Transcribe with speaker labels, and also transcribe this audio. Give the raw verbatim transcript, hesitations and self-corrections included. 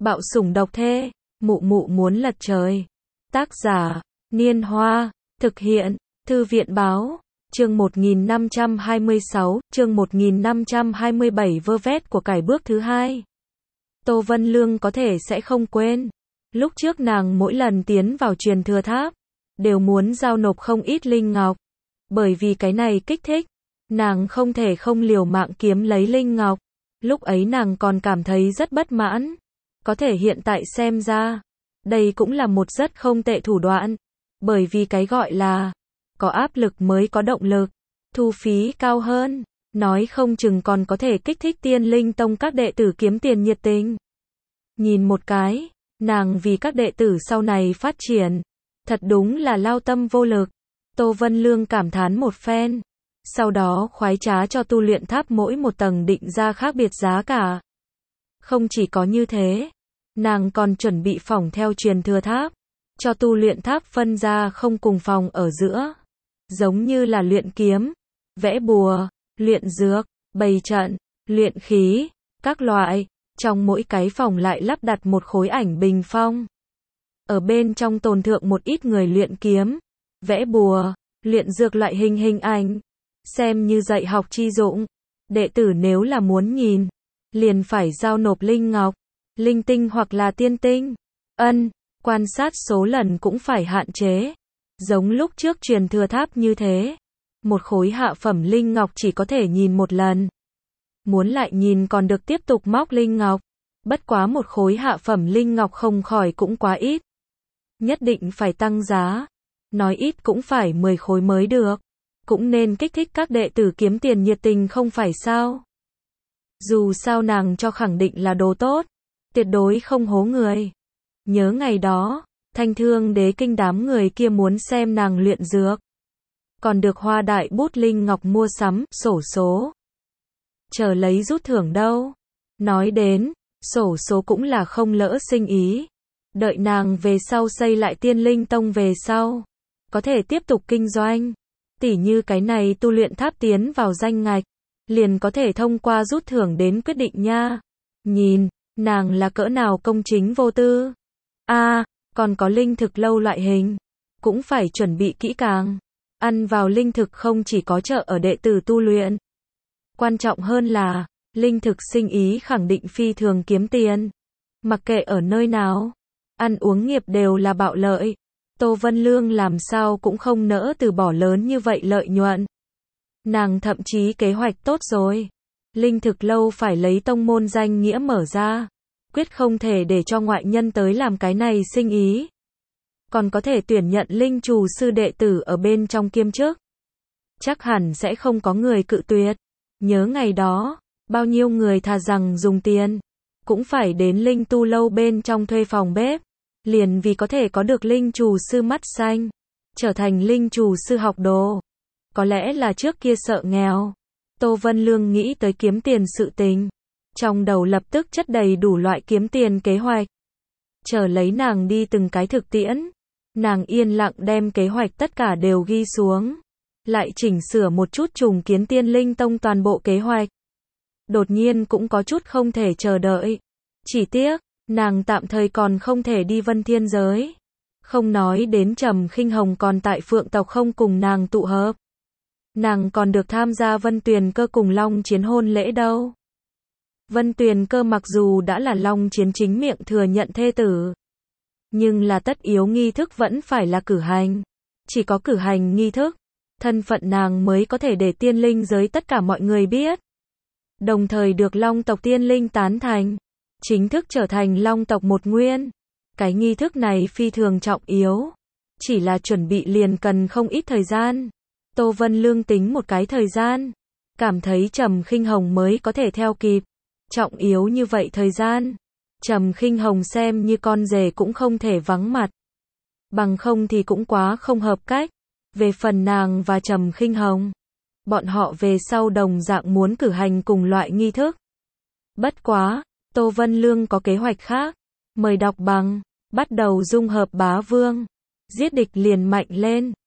Speaker 1: Bạo sủng độc thê, mụ mụ muốn lật trời. Tác giả, Niên Hoa, thực hiện, Thư viện Báo, chương một nghìn năm trăm hai mươi sáu, chương một nghìn năm trăm hai mươi bảy vơ vét của cải bước thứ hai. Tô Vân Lương có thể sẽ không quên. Lúc trước nàng mỗi lần tiến vào truyền thừa tháp, đều muốn giao nộp không ít linh ngọc. Bởi vì cái này kích thích, nàng không thể không liều mạng kiếm lấy linh ngọc. Lúc ấy nàng còn cảm thấy rất bất mãn. Có thể hiện tại xem ra, đây cũng là một rất không tệ thủ đoạn. Bởi vì cái gọi là, có áp lực mới có động lực. Thu phí cao hơn, nói không chừng còn có thể kích thích Tiên Linh Tông các đệ tử kiếm tiền nhiệt tình. Nhìn một cái, nàng vì các đệ tử sau này phát triển, thật đúng là lao tâm vô lực. Tô Vân Lương cảm thán một phen, sau đó khoái trá cho tu luyện tháp mỗi một tầng định ra khác biệt giá cả. Không chỉ có như thế, nàng còn chuẩn bị phỏng theo truyền thừa tháp, cho tu luyện tháp phân ra không cùng phòng ở giữa. Giống như là luyện kiếm, vẽ bùa, luyện dược, bày trận, luyện khí, các loại. Trong mỗi cái phòng lại lắp đặt một khối ảnh bình phong. Ở bên trong tồn thượng một ít người luyện kiếm, vẽ bùa, luyện dược loại hình hình ảnh. Xem như dạy học chi dụng. Đệ tử nếu là muốn nhìn, liền phải giao nộp linh ngọc, linh tinh hoặc là tiên tinh. Ân, quan sát số lần cũng phải hạn chế. Giống lúc trước truyền thừa tháp như thế. Một khối hạ phẩm linh ngọc chỉ có thể nhìn một lần. Muốn lại nhìn còn được tiếp tục móc linh ngọc. Bất quá một khối hạ phẩm linh ngọc không khỏi cũng quá ít. Nhất định phải tăng giá. Nói ít cũng phải mười khối mới được. Cũng nên kích thích các đệ tử kiếm tiền nhiệt tình không phải sao. Dù sao nàng cho khẳng định là đồ tốt. Tuyệt đối không hố người. Nhớ ngày đó, Thanh Thương Đế Kinh đám người kia muốn xem nàng luyện dược. Còn được hoa đại bút linh ngọc mua sắm, sổ số. Chờ lấy rút thưởng đâu. Nói đến, sổ số cũng là không lỡ sinh ý. Đợi nàng về sau xây lại Tiên Linh Tông về sau. Có thể tiếp tục kinh doanh. Tỉ như cái này tu luyện tháp tiến vào danh ngạch. Liền có thể thông qua rút thưởng đến quyết định nha. Nhìn, nàng là cỡ nào công chính vô tư. A, à, còn có linh thực lâu loại hình. Cũng phải chuẩn bị kỹ càng. Ăn vào linh thực không chỉ có trợ ở đệ tử tu luyện. Quan trọng hơn là, linh thực sinh ý khẳng định phi thường kiếm tiền. Mặc kệ ở nơi nào, ăn uống nghiệp đều là bạo lợi. Tô Vân Lương làm sao cũng không nỡ từ bỏ lớn như vậy lợi nhuận. Nàng thậm chí kế hoạch tốt rồi. Linh thực lâu phải lấy tông môn danh nghĩa mở ra. Quyết không thể để cho ngoại nhân tới làm cái này sinh ý. Còn có thể tuyển nhận linh trù sư đệ tử ở bên trong kiêm chức. Chắc hẳn sẽ không có người cự tuyệt. Nhớ ngày đó, bao nhiêu người thà rằng dùng tiền, cũng phải đến linh tu lâu bên trong thuê phòng bếp. Liền vì có thể có được linh trù sư mắt xanh. Trở thành linh trù sư học đồ. Có lẽ là trước kia sợ nghèo. Tô Vân Lương nghĩ tới kiếm tiền sự tình. Trong đầu lập tức chất đầy đủ loại kiếm tiền kế hoạch. Chờ lấy nàng đi từng cái thực tiễn. Nàng yên lặng đem kế hoạch tất cả đều ghi xuống. Lại chỉnh sửa một chút trùng kiến Tiên Linh Tông toàn bộ kế hoạch. Đột nhiên cũng có chút không thể chờ đợi. Chỉ tiếc, nàng tạm thời còn không thể đi Vân Thiên Giới. Không nói đến Trầm Khinh Hồng còn tại Phượng tộc không cùng nàng tụ hợp. Nàng còn được tham gia Vân Tuyền Cơ cùng Long Chiến hôn lễ đâu. Vân Tuyền Cơ mặc dù đã là Long Chiến chính miệng thừa nhận thê tử. Nhưng là tất yếu nghi thức vẫn phải là cử hành. Chỉ có cử hành nghi thức, thân phận nàng mới có thể để Tiên Linh giới tất cả mọi người biết. Đồng thời được Long tộc Tiên Linh tán thành. Chính thức trở thành Long tộc một nguyên. Cái nghi thức này phi thường trọng yếu. Chỉ là chuẩn bị liền cần không ít thời gian. Tô Vân Lương tính một cái thời gian. Cảm thấy Trầm Khinh Hồng mới có thể theo kịp. Trọng yếu như vậy thời gian. Trầm Khinh Hồng xem như con rể cũng không thể vắng mặt. Bằng không thì cũng quá không hợp cách. Về phần nàng và Trầm Khinh Hồng, bọn họ về sau đồng dạng muốn cử hành cùng loại nghi thức. Bất quá, Tô Vân Lương có kế hoạch khác. Mời đọc bằng, bắt đầu dung hợp bá vương. Giết địch liền mạnh lên.